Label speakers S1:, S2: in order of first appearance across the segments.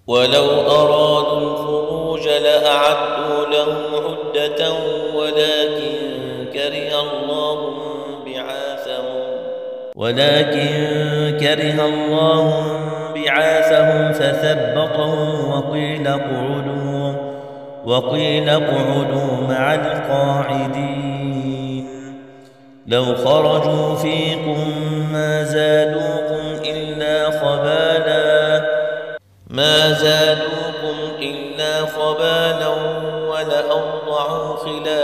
S1: ولو أرادوا الخروج لأعدوا له عدة ولكن كره الله بعاثهم فثبطهم وقيل اقعدوا مع القاعدين. لو خرجوا فيكم ما زادوكم إلا خبالا ولأوضعوا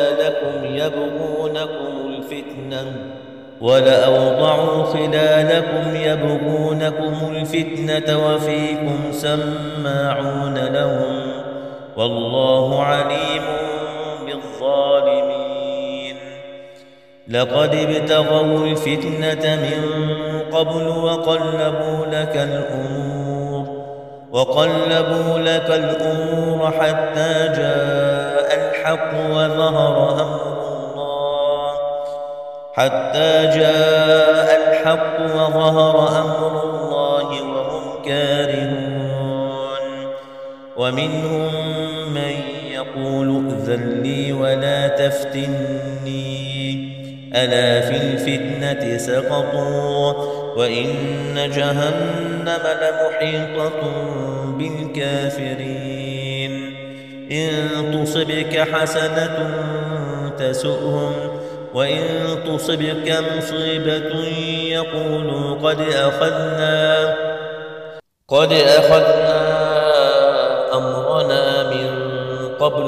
S1: خلالكم يبغونكم الفتنة وفيكم سماعون لهم والله عليم بالظالمين. لقد ابتغوا الفتنة من قبل وقلبوا لك الأمور حتى جاء الحق وظهر أمر الله وهم كارهون. ومنهم من يقول ائذن لي ولا تفتني ألا في الفتنة سقطوا وإن جهنم لمحيطة بالكافرين. إن تصبك حسنة تسؤهم وإن تصبك مصيبة يقولوا قد أخذنا أمرنا من قبل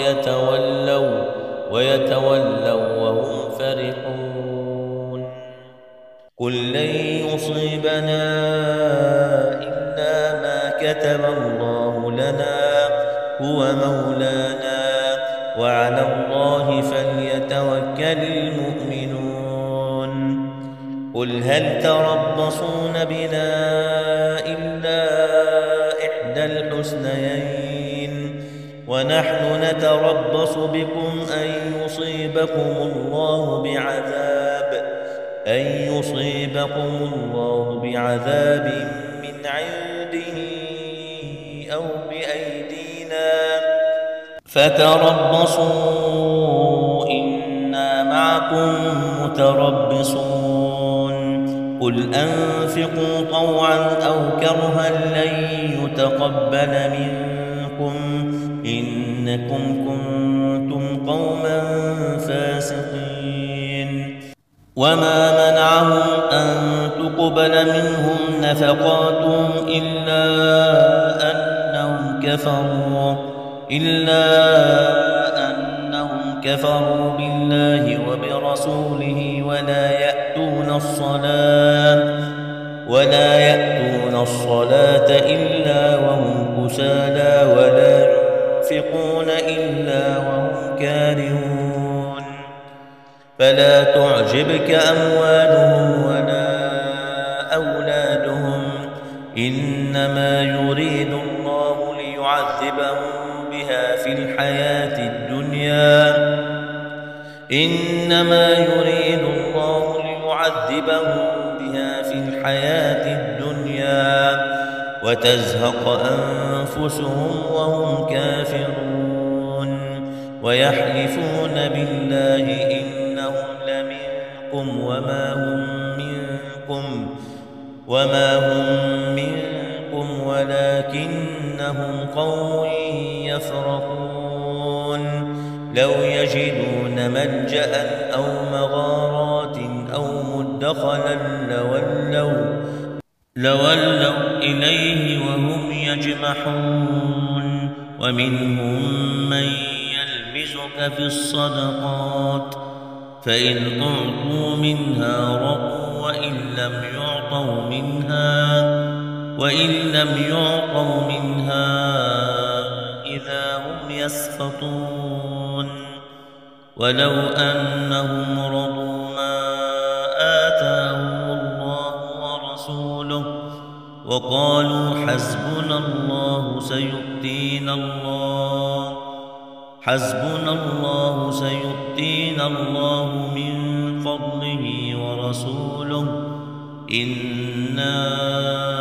S1: ويتولوا وهم فرحون. قل لن يصيبنا إلا ما كتب الله لنا هو مولانا وعلى الله فليتوكل المؤمنون. قل هل تربصون بنا إلا إحدى الحسنيين ونحن نتربص بكم أن يصيبكم الله بعذاب من عنده أو بأيدينا فتربصوا إنا معكم متربصون. قل أنفقوا طوعا أو كرها لن يتقبل منكم إنكم كنتم قوما فاسقين. وما منعهم أن تقبل منهم نفقاتهم إلا أنهم كفروا بالله وبرسوله ولا يأتون الصلاة إلا وهم كسالى ولا ينفقون إلا وهم كارهون. فلا تعجبك أموالهم ولا أولادهم إنما يريد الله ليعذبهم بها في الحياة الدنيا وتزهق أنفسهم وهم كافرون. ويحلفون بالله إنهم لمنكم وما هم منكم ولكنهم قوم يفرقون. لو يجدون ملجأ أو مغارات أو مدخلا لولوا إليه وهم يجمحون. ومنهم من يلمزك في الصدقات فإن أعطوا منها رضوا وإن لم يعطوا منها إذا هم يسخطون. ولو أنهم رضوا ما آتاهم الله ورسوله وقالوا حسبنا الله سيؤتينا الله من فضله ورسوله إنا